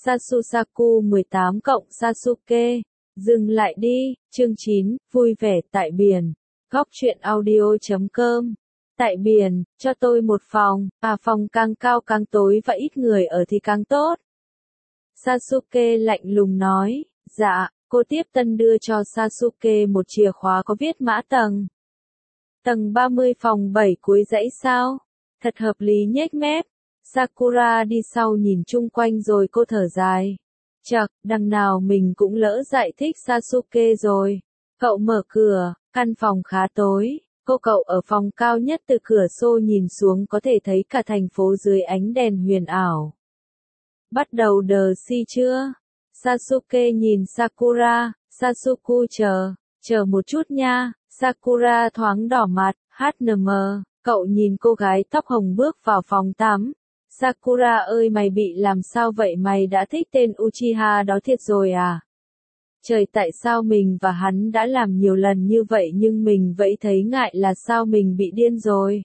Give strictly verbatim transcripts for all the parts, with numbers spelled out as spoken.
Sasusaku mười tám cộng Sasuke. Dừng lại đi, chương chín, vui vẻ tại biển. Góc truyện audio chấm com. Tại biển, cho tôi một phòng, à phòng càng cao càng tối và ít người ở thì càng tốt. Sasuke lạnh lùng nói, dạ, cô tiếp tân đưa cho Sasuke một chìa khóa có viết mã tầng. Tầng ba mươi phòng bảy cuối dãy sao? Thật hợp lý nhếch mép. Sakura đi sau nhìn chung quanh rồi cô thở dài. Chậc, đằng nào mình cũng lỡ giải thích Sasuke rồi. Cậu mở cửa, căn phòng khá tối. Cô cậu ở phòng cao nhất, từ cửa sổ nhìn xuống có thể thấy cả thành phố dưới ánh đèn huyền ảo. Bắt đầu đờ si chưa? Sasuke nhìn Sakura, Sasuku chờ, chờ một chút nha. Sakura thoáng đỏ mặt, hát en em, cậu nhìn cô gái tóc hồng bước vào phòng tắm. Sakura ơi, mày bị làm sao vậy, mày đã thích tên Uchiha đó thiệt rồi à? Trời, tại sao mình và hắn đã làm nhiều lần như vậy nhưng mình vẫn thấy ngại, là sao mình bị điên rồi?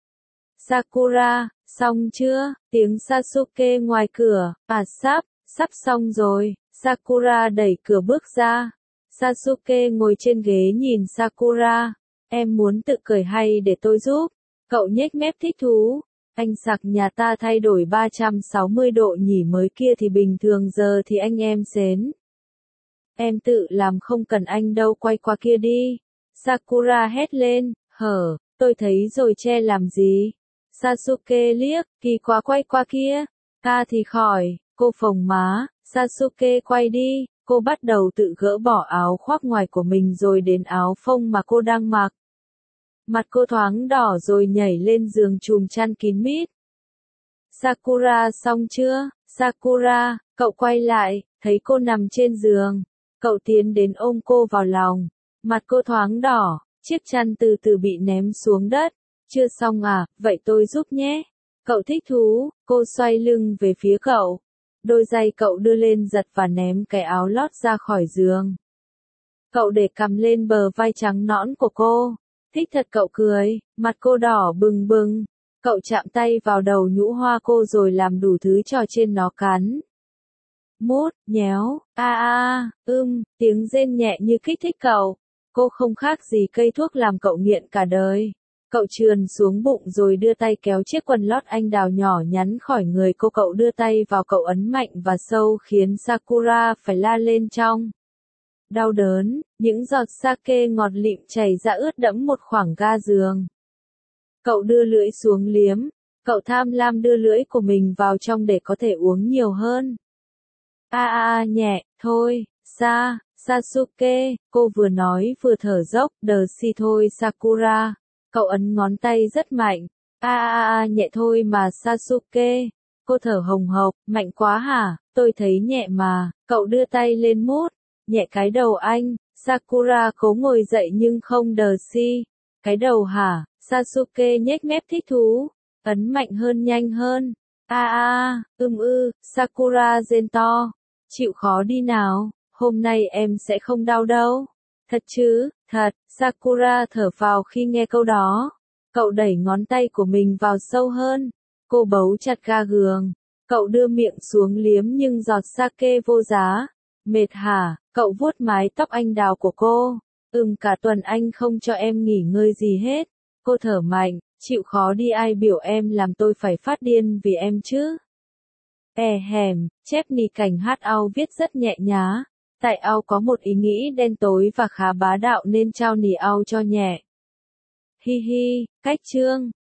Sakura, xong chưa? Tiếng Sasuke ngoài cửa, à sắp, sắp xong rồi. Sakura đẩy cửa bước ra. Sasuke ngồi trên ghế nhìn Sakura. Em muốn tự cởi hay để tôi giúp? Cậu nhếch mép thích thú. Anh sặc nhà ta thay đổi ba trăm sáu mươi độ nhỉ, mới kia thì bình thường, giờ thì anh em xến. Em tự làm không cần anh đâu, quay qua kia đi. Sakura hét lên, hở, tôi thấy rồi, che làm gì? Sasuke liếc, kỳ quá, quay qua kia. Ta thì khỏi, cô phồng má. Sasuke quay đi, cô bắt đầu tự gỡ bỏ áo khoác ngoài của mình rồi đến áo phông mà cô đang mặc. Mặt cô thoáng đỏ rồi nhảy lên giường chùm chăn kín mít. Sakura xong chưa? Sakura, cậu quay lại, thấy cô nằm trên giường. Cậu tiến đến ôm cô vào lòng. Mặt cô thoáng đỏ, chiếc chăn từ từ bị ném xuống đất. Chưa xong à, vậy tôi giúp nhé. Cậu thích thú, cô xoay lưng về phía cậu. Đôi giày cậu đưa lên giật và ném cái áo lót ra khỏi giường. Cậu để cằm lên bờ vai trắng nõn của cô. Thích thật, cậu cười, mặt cô đỏ bừng bừng. Cậu chạm tay vào đầu nhũ hoa cô rồi làm đủ thứ trò trên nó, cắn, mút, nhéo, a a, ưm, tiếng rên nhẹ như kích thích cậu. Cô không khác gì cây thuốc làm cậu nghiện cả đời. Cậu trườn xuống bụng rồi đưa tay kéo chiếc quần lót anh đào nhỏ nhắn khỏi người cô. Cậu đưa tay vào, cậu ấn mạnh và sâu khiến Sakura phải la lên trong đau đớn. Những giọt sake ngọt lịm chảy ra ướt đẫm một khoảng ga giường. Cậu đưa lưỡi xuống liếm. Cậu tham lam đưa lưỡi của mình vào trong để có thể uống nhiều hơn. A a a, nhẹ, thôi, sa, Sasuke, cô vừa nói vừa thở dốc, đờ si thôi Sakura. Cậu ấn ngón tay rất mạnh. A a a, nhẹ thôi mà Sasuke. Cô thở hồng hộc, mạnh quá hả? Tôi thấy nhẹ mà. Cậu đưa tay lên mút, nhẹ cái đầu anh. Sakura cố ngồi dậy nhưng không đờ si. Cái đầu hả? Sasuke nhếch mép thích thú. Ấn mạnh hơn, nhanh hơn. A a, ưm ư, Sakura rên to. Chịu khó đi nào, hôm nay em sẽ không đau đâu. Thật chứ? Thật. Sakura thở phào khi nghe câu đó. Cậu đẩy ngón tay của mình vào sâu hơn. Cô bấu chặt ga giường. Cậu đưa miệng xuống liếm nhưng giọt sake vô giá. Mệt hả? Cậu vuốt mái tóc anh đào của cô. Ừm, cả tuần anh không cho em nghỉ ngơi gì hết. Cô thở mạnh, chịu khó đi, ai biểu em làm tôi phải phát điên vì em chứ? E hèm, chép nì cảnh hát ao viết rất nhẹ nhá. Tại ao có một ý nghĩ đen tối và khá bá đạo nên trao nì ao cho nhẹ. Hi hi, cách chương.